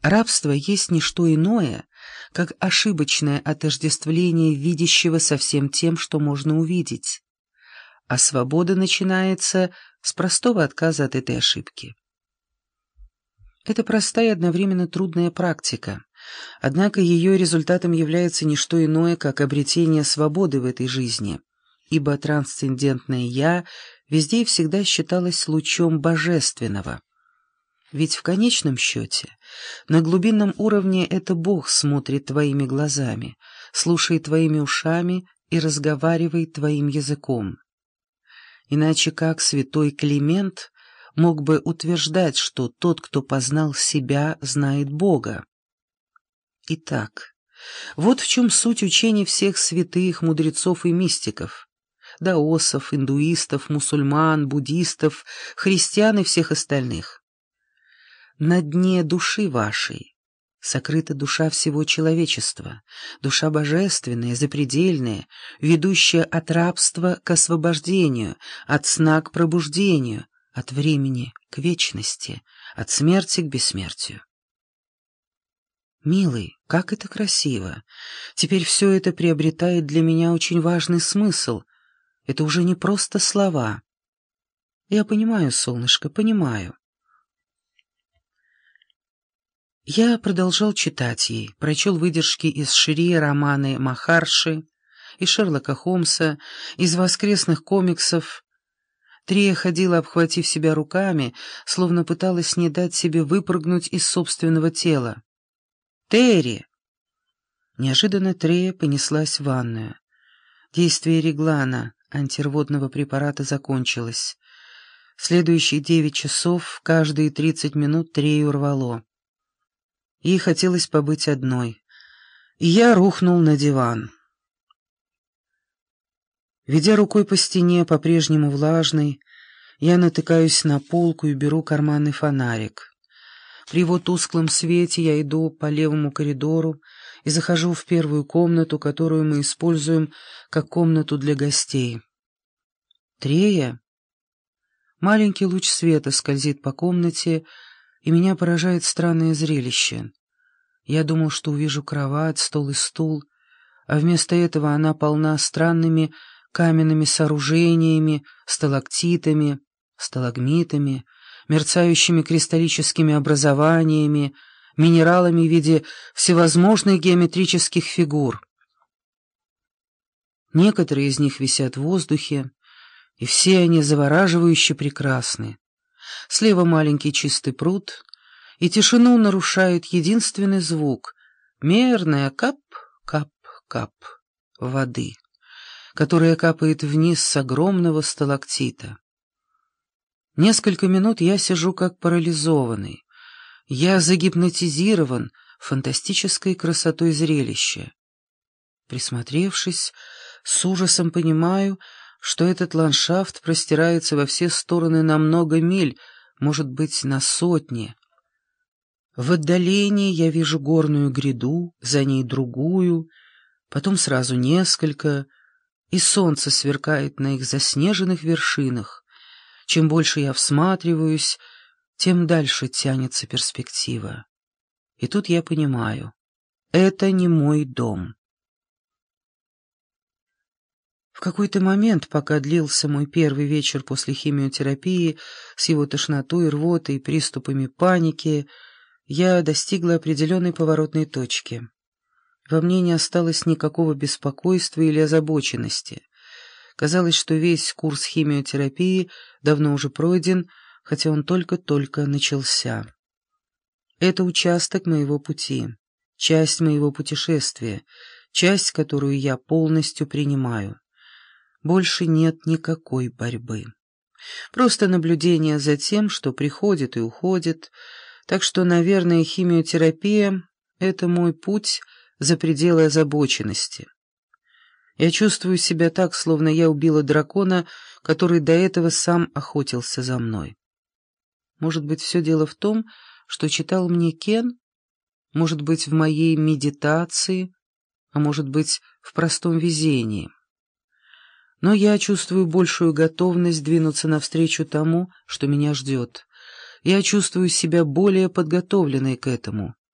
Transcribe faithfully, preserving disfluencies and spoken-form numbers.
Рабство есть не что иное, как ошибочное отождествление видящего со всем тем, что можно увидеть. А свобода начинается с простого отказа от этой ошибки. Это простая и одновременно трудная практика, однако ее результатом является не что иное, как обретение свободы в этой жизни, ибо трансцендентное «я» везде и всегда считалось лучом божественного. Ведь в конечном счете, на глубинном уровне это Бог смотрит твоими глазами, слушает твоими ушами и разговаривает твоим языком. Иначе как святой Климент мог бы утверждать, что тот, кто познал себя, знает Бога? Итак, вот в чем суть учений всех святых, мудрецов и мистиков, даосов, индуистов, мусульман, буддистов, христиан и всех остальных. На дне души вашей сокрыта душа всего человечества, душа божественная, запредельная, ведущая от рабства к освобождению, от сна к пробуждению, от времени к вечности, от смерти к бессмертию. Милый, как это красиво! Теперь все это приобретает для меня очень важный смысл. Это уже не просто слова. Я понимаю, солнышко, понимаю. Я продолжал читать ей, прочел выдержки из Шри романы Махарши, из Шерлока Холмса, из воскресных комиксов. Трия ходила, обхватив себя руками, словно пыталась не дать себе выпрыгнуть из собственного тела. «Терри!» Неожиданно Трея понеслась в ванную. Действие реглана, антирвотного препарата, закончилось. Следующие девять часов, каждые тридцать минут Трею рвало. Ей хотелось побыть одной. И я рухнул на диван. Ведя рукой по стене, по-прежнему влажной, я натыкаюсь на полку и беру карманный фонарик. При его тусклом свете я иду по левому коридору и захожу в первую комнату, которую мы используем как комнату для гостей. Трея? Маленький луч света скользит по комнате, и меня поражает странное зрелище. Я думал, что увижу кровать, стол и стул, а вместо этого она полна странными каменными сооружениями, сталактитами, сталагмитами, мерцающими кристаллическими образованиями, минералами в виде всевозможных геометрических фигур. Некоторые из них висят в воздухе, и все они завораживающе прекрасны. Слева маленький чистый пруд, и тишину нарушает единственный звук — мерная кап-кап-кап воды, которая капает вниз с огромного сталактита. Несколько минут я сижу как парализованный. Я загипнотизирован фантастической красотой зрелища. Присмотревшись, с ужасом понимаю, что этот ландшафт простирается во все стороны на много миль, может быть, на сотни. В отдалении я вижу горную гряду, за ней другую, потом сразу несколько, и солнце сверкает на их заснеженных вершинах. Чем больше я всматриваюсь, тем дальше тянется перспектива. И тут я понимаю, это не мой дом. В какой-то момент, пока длился мой первый вечер после химиотерапии с его тошнотой, рвотой и приступами паники, я достигла определенной поворотной точки. Во мне не осталось никакого беспокойства или озабоченности. Казалось, что весь курс химиотерапии давно уже пройден, хотя он только-только начался. Это участок моего пути, часть моего путешествия, часть, которую я полностью принимаю. Больше нет никакой борьбы. Просто наблюдение за тем, что приходит и уходит, так что, наверное, химиотерапия — это мой путь за пределы озабоченности. Я чувствую себя так, словно я убила дракона, который до этого сам охотился за мной. Может быть, все дело в том, что читал мне Кен? Может быть, в моей медитации, а может быть, в простом везении. Но я чувствую большую готовность двинуться навстречу тому, что меня ждет. Я чувствую себя более подготовленной к этому.